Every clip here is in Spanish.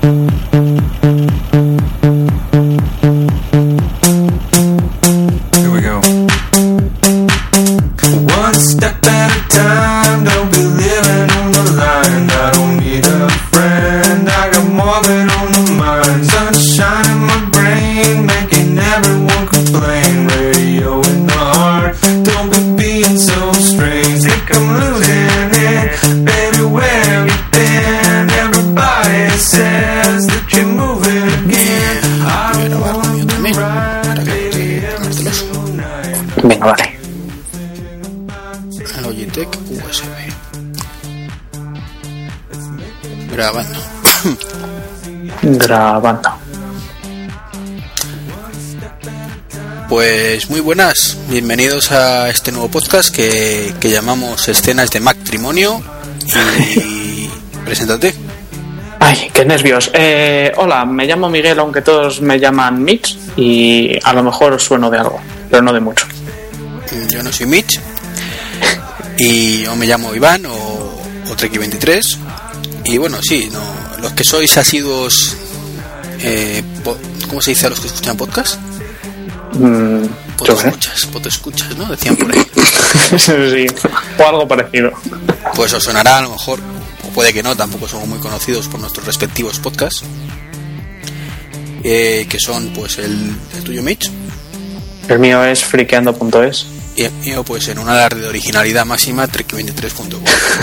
Venga, vale. Logitech USB. Grabando. Grabando. Pues muy buenas, bienvenidos a este nuevo podcast que llamamos Escenas de Matrimonio. Y preséntate. Ay, qué nervios. Hola, me llamo Miguel, aunque todos me llaman Mitch, y a lo mejor os sueno de algo, pero no de mucho. Yo no soy Mitch y yo me llamo Iván o Treki23. Y bueno, sí, no, los que sois asiduos, ¿cómo se dice a los que escuchan podcast? Podescuchas, ¿no? Decían por ahí. Sí, o algo parecido. Pues os sonará a lo mejor, o puede que no, tampoco somos muy conocidos por nuestros respectivos podcasts, que son pues el tuyo, Mitch. El mío es friqueando.es. Y el mío pues en un alarde de originalidad máxima, trek23.com.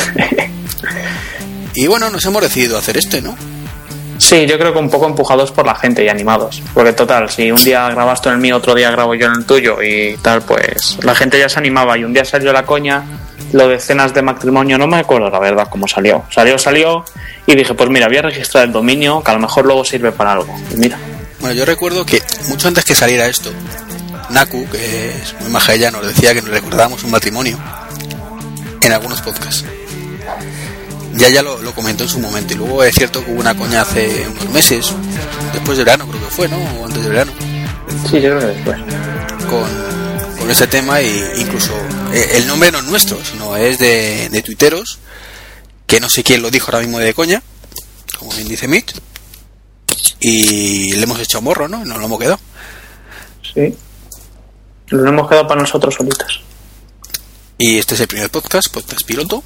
Y bueno, nos hemos decidido hacer ¿no? Sí, yo creo que un poco empujados por la gente y animados. Porque total, si un día grabas tú en el mío, otro día grabo yo en el tuyo y tal, pues la gente ya se animaba. Y un día salió la coña, lo de escenas de matrimonio, no me acuerdo la verdad cómo salió. Salió y dije, pues mira, voy a registrar el dominio, que a lo mejor luego sirve para algo. Y mira. Bueno, yo recuerdo que mucho antes que saliera esto, Naku, que es muy maja, ella nos decía que nos recordábamos un matrimonio en algunos podcasts. Ya lo comentó en su momento. Y luego es cierto que hubo una coña hace unos meses, después de verano creo que fue, ¿no? O antes de verano. Sí, yo creo que después. Con ese tema, e incluso el nombre no es nuestro, sino es de tuiteros, que no sé quién lo dijo ahora mismo de coña, como bien dice Mitch, y le hemos hecho morro, ¿no? Nos lo hemos quedado. Sí. Lo hemos quedado para nosotros solitos. Y este es el primer podcast piloto.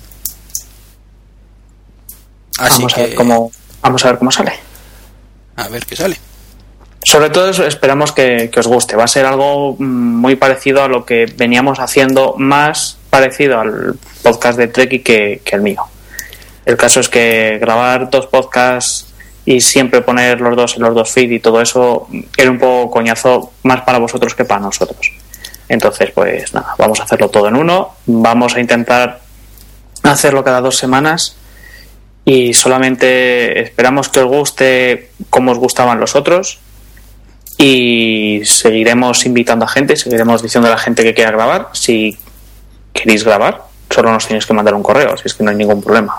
Así vamos a ver cómo sale. A ver qué sale. Sobre todo eso, esperamos que os guste. Va a ser algo muy parecido a lo que veníamos haciendo, más parecido al podcast de Treki que el mío. El caso es que grabar dos podcasts y siempre poner los dos en los dos feed y todo eso era un poco coñazo, más para vosotros que para nosotros. Entonces, pues nada, vamos a hacerlo todo en uno. Vamos a intentar hacerlo cada 2 semanas y solamente esperamos que os guste como os gustaban los otros, y seguiremos invitando a gente, seguiremos diciendo a la gente que quiera grabar. Si queréis grabar, solo nos tenéis que mandar un correo, así es que no hay ningún problema.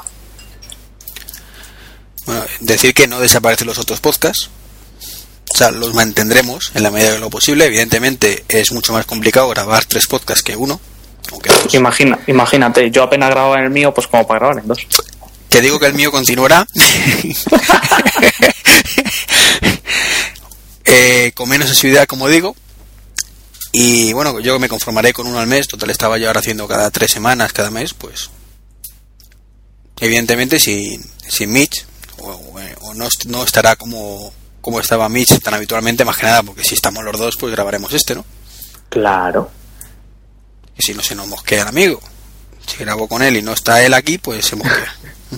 Bueno, decir que no desaparecen los otros podcasts, o sea, los mantendremos en la medida de lo posible. Evidentemente es mucho más complicado grabar 3 podcasts que uno, aunque 2. Imagínate, yo apenas grababa en el mío, pues como para grabar en 2. Te digo que el mío continuará con menos asiduidad, como digo. Y bueno, yo me conformaré con uno al mes. Total, estaba yo ahora haciendo cada 3 semanas, cada mes, pues evidentemente sin Mitch, o no estará como estaba Mitch tan habitualmente, más que nada porque si estamos los dos, pues grabaremos ¿no? Claro. Y si no se nos mosquea el amigo, si grabo con él y no está él aquí, pues se mosquea.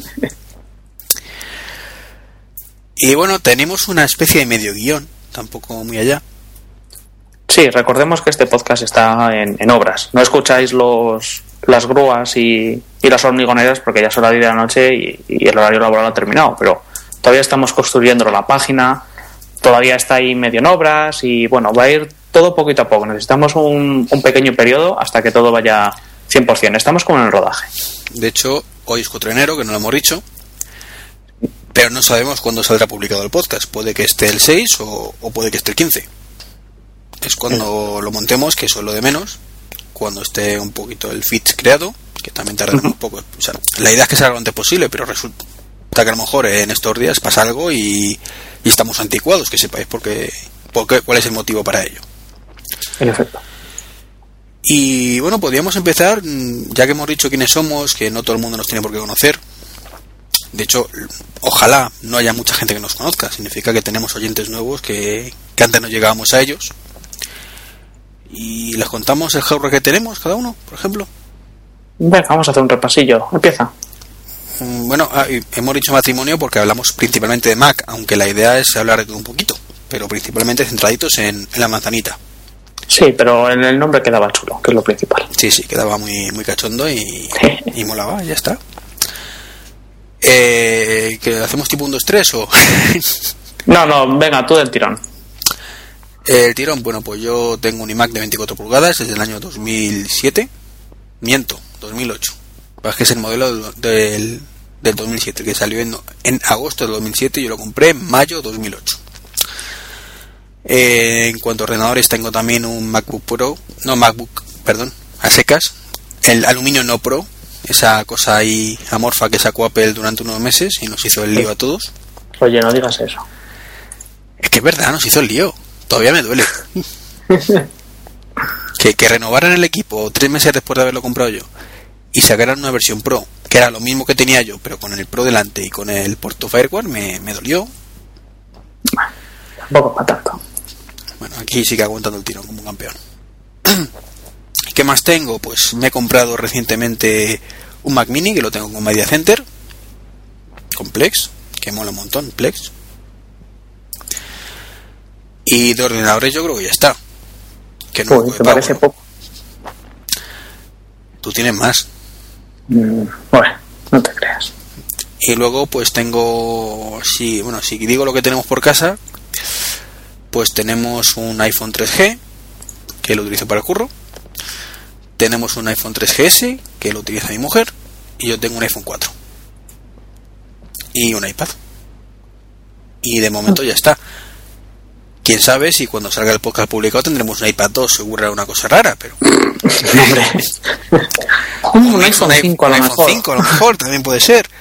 Y bueno, tenemos una especie de medio guión, tampoco muy allá. Sí, recordemos que este podcast está en obras. No escucháis las grúas y las hormigoneras porque ya son las 10 de la noche y el horario laboral ha terminado, pero todavía estamos construyendo la página, todavía está ahí medio en obras y bueno, va a ir todo poquito a poco. Necesitamos un pequeño periodo hasta que todo vaya 100%. Estamos como en el rodaje. De hecho, hoy es 4 de enero, que no lo hemos dicho, pero no sabemos cuándo saldrá publicado el podcast. Puede que esté el 6 o puede que esté el 15. Es cuando lo montemos, que eso es lo de menos, cuando esté un poquito el feed creado, que también tarda un poco. O sea, la idea es que salga lo antes posible, pero Hasta que a lo mejor en estos días pasa algo y estamos anticuados, que sepáis cuál es el motivo para ello. En efecto. Y bueno, podríamos empezar, ya que hemos dicho quiénes somos, que no todo el mundo nos tiene por qué conocer. De hecho, ojalá no haya mucha gente que nos conozca. Significa que tenemos oyentes nuevos que antes no llegábamos a ellos. Y les contamos el hardware que tenemos cada uno, por ejemplo. Venga, vamos a hacer un repasillo. Empieza. Bueno, hemos dicho matrimonio porque hablamos principalmente de Mac, aunque la idea es hablar de todo un poquito, pero principalmente centraditos en la manzanita. Sí, pero en el nombre quedaba chulo, que es lo principal. Sí, quedaba muy cachondo y molaba, ya está. ¿Que hacemos tipo 1, 2, 3 o...? No, venga, tú del tirón. El tirón, bueno, pues yo tengo un iMac de 24 pulgadas desde el año 2007. Miento, 2008. Es que es el modelo del 2007, que salió en agosto de 2007 y yo lo compré en mayo de 2008. En cuanto a ordenadores, tengo también un MacBook, a secas, el aluminio no Pro, esa cosa ahí amorfa que sacó Apple durante unos meses y nos hizo el lío a todos. Oye, no digas eso. Es que es verdad, nos hizo el lío. Todavía me duele. que renovaran el equipo 3 meses después de haberlo comprado yo y sacaran una versión Pro, que era lo mismo que tenía yo, pero con el Pro delante y con el puerto Firewire, me dolió. Tampoco para tanto. Bueno, aquí sigue aguantando el tirón como un campeón. ¿Qué más tengo? Pues me he comprado recientemente un Mac Mini, que lo tengo con Media Center, con Plex, que mola un montón, Plex. Y de ordenadores yo creo que ya está. Que no te parece poco. Tú tienes más. Bueno, no te creas. Y luego pues tengo, si digo lo que tenemos por casa, pues tenemos un iPhone 3G, que lo utilizo para el curro. Tenemos un iPhone 3GS, que lo utiliza mi mujer. Y yo tengo un iPhone 4. Y un iPad. Y de momento ya está. Quién sabe si cuando salga el podcast publicado tendremos un iPad 2, seguro era una cosa rara, pero... Hombre. Un iPhone 5 a lo mejor. iPhone 5 a lo mejor también puede ser.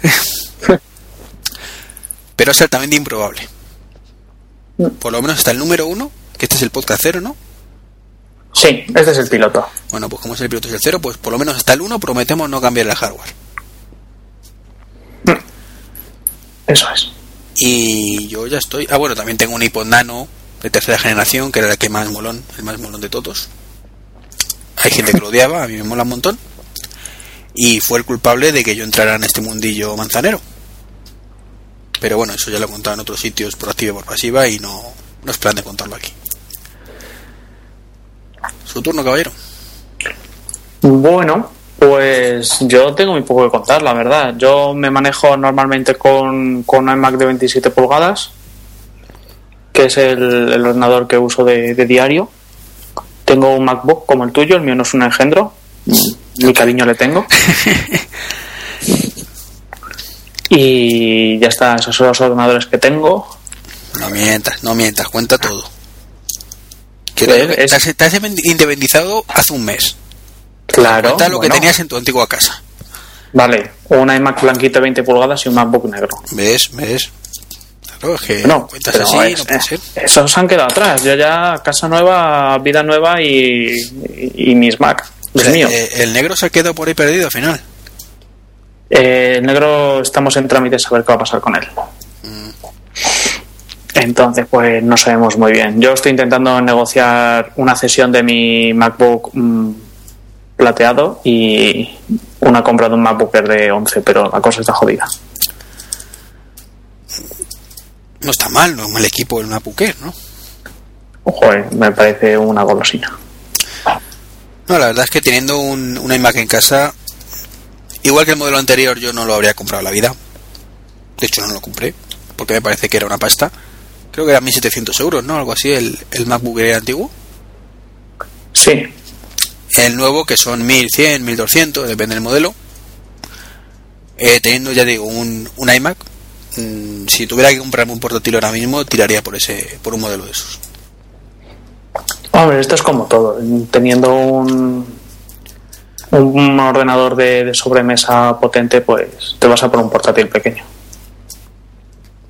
Pero es altamente improbable. Por lo menos hasta el número 1, que este es el podcast 0, ¿no? Sí, este es el piloto. Bueno, pues como es el piloto es el 0, pues por lo menos hasta el 1 prometemos no cambiar el hardware. Eso es. Y yo ya estoy... bueno, también tengo un iPod Nano de tercera generación, que era el más molón de todos. Hay gente que lo odiaba, a mí me mola un montón. Y fue el culpable de que yo entrara en este mundillo manzanero. Pero bueno, eso ya lo he contado en otros sitios por activa y por pasiva y no es plan de contarlo aquí. Su turno, caballero. Bueno, pues yo tengo muy poco que contar, la verdad. Yo me manejo normalmente con un iMac de 27 pulgadas, que es el ordenador que uso de diario. Tengo un MacBook como el tuyo, el mío no es un engendro. Mi cariño le tengo. Y ya está, esos son los ordenadores que tengo. No mientas, cuenta todo. Te has independizado hace un mes. Claro. Cuenta lo que tenías en tu antigua casa. Vale, un iMac blanquito de 20 pulgadas y un MacBook negro. ¿Ves? Claro, es que no, cuentas así, no puede ser. Esos se han quedado atrás. Yo ya, casa nueva, vida nueva y mis Mac. O sea, mío. El negro se ha quedado por ahí perdido al final. El negro estamos en trámites a ver qué va a pasar con él. Entonces pues no sabemos muy bien. Yo estoy intentando negociar una cesión de mi MacBook plateado y una compra de un MacBook Air de 11, pero la cosa está jodida. No está mal, no es mal equipo el MacBook Air, ¿no? Joder, me parece una golosina. No, la verdad es que teniendo un iMac en casa, igual que el modelo anterior, yo no lo habría comprado en la vida. De hecho no lo compré, porque me parece que era una pasta. Creo que eran 1.700 euros, ¿no? Algo así, el MacBook Air antiguo. Sí. El nuevo, que son 1.100, 1.200, depende del modelo. Teniendo, ya digo, un iMac, si tuviera que comprarme un portátil ahora mismo, tiraría por un modelo de esos. Hombre, esto es como todo. Teniendo un ordenador de sobremesa potente, pues te vas a por un portátil pequeño.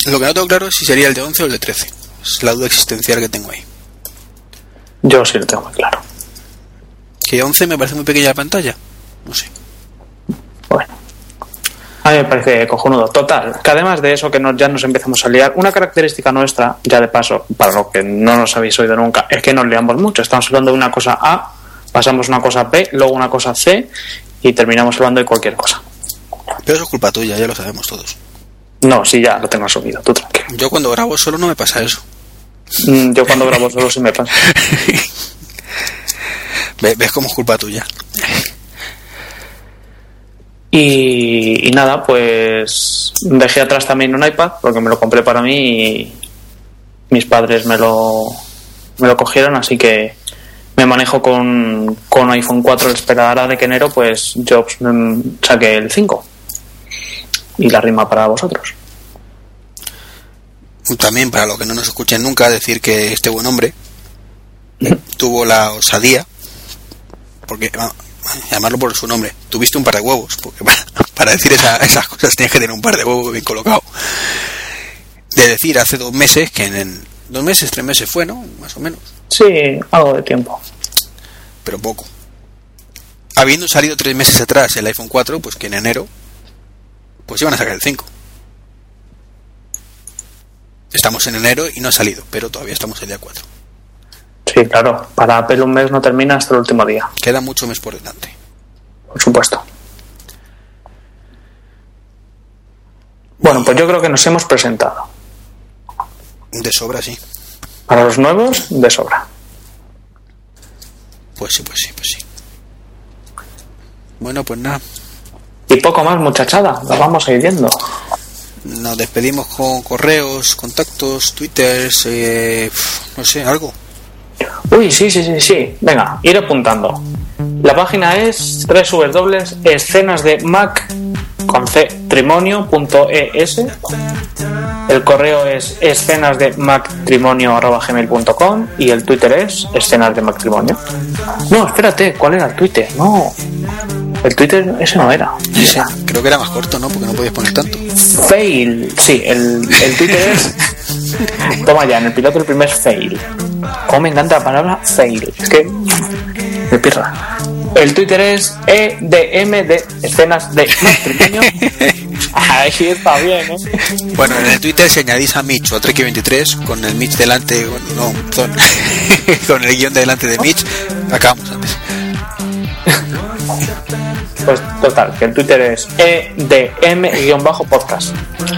Lo que no tengo claro es si sería el de 11 o el de 13. Es la duda existencial que tengo ahí. Yo sí lo tengo muy claro. Que 11 me parece muy pequeña la pantalla. No sé. Bueno, a mí me parece cojonudo. Total, que además de eso, que ya nos empezamos a liar, una característica nuestra, ya de paso, para lo que no nos habéis oído nunca, es que nos liamos mucho. Estamos hablando de una cosa A, pasamos una cosa B, luego una cosa C y terminamos hablando de cualquier cosa. Pero eso es culpa tuya, ya lo sabemos todos. No, sí, ya lo tengo asumido, tú tranquilo. Yo cuando grabo solo no me pasa eso. Yo cuando grabo solo sí me pasa. ¿Ves cómo es culpa tuya? Y nada, pues dejé atrás también un iPad porque me lo compré para mí y mis padres me lo cogieron, así que me manejo con iPhone 4. Esperará de que enero pues yo saque el 5 y la rima para vosotros. También, para los que no nos escuchen nunca, decir que este buen hombre tuvo la osadía, porque llamarlo por su nombre, tuviste un par de huevos, porque para decir esas cosas tienes que tener un par de huevos bien colocados, de decir hace 2 meses, que en 2 meses, 3 meses fue, ¿no? Más o menos. Sí, algo de tiempo. Pero poco. Habiendo salido 3 meses atrás el iPhone 4, pues que en enero pues iban a sacar el 5. Estamos en enero y no ha salido, pero todavía estamos el día 4. Sí, claro. Para Apple un mes no termina hasta el último día. Queda mucho mes por delante. Por supuesto. Bueno, pues yo creo que nos hemos presentado. De sobra, sí. Para los nuevos, de sobra. Pues sí. Bueno, pues nada. Y poco más, muchachada. Lo vamos a ir viendo. Nos despedimos con correos, contactos, twitters, no sé, algo. Uy, sí. Venga, ir apuntando. La página es www.escenasdemactrimonio.es. El correo es escenasdemactrimonio@gmail.com y el Twitter es escenasdematrimonio. No, espérate, ¿cuál era el Twitter? No, el Twitter ese no era. Sí, creo que era más corto, ¿no? Porque no podías poner tanto. Fail, sí, el Twitter es... Toma ya, en el piloto el primer fail. Cómo me encanta la palabra fail. Es que me pirra. El Twitter es EDM de escenas de matrimonio. Ahí está bien, ¿eh? Bueno, en el Twitter si añadís a Mitch o a Treki23 con el Mitch delante, bueno, no, con el guión delante de Mitch, acabamos antes. Pues total, que el Twitter es EDM-podcast.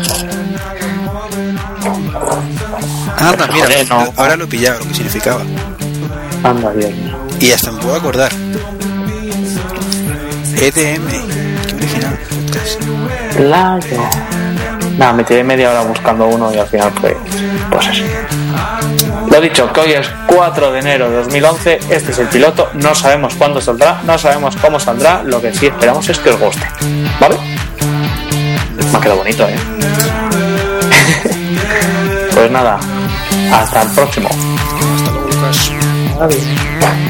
Anda, mira, Joder, no. ahora lo he pillado, lo que significaba. Anda bien. Y hasta me puedo acordar. EDM, qué original podcast. Claro. Nada, me tiré media hora buscando uno y al final pues eso. Lo dicho, que hoy es 4 de enero de 2011. Este es el piloto. No sabemos cuándo saldrá, no sabemos cómo saldrá. Lo que sí esperamos es que os guste, ¿vale? Me ha quedado bonito, ¿eh? Pues nada, hasta el próximo. Hasta luego, Lucas. Adiós.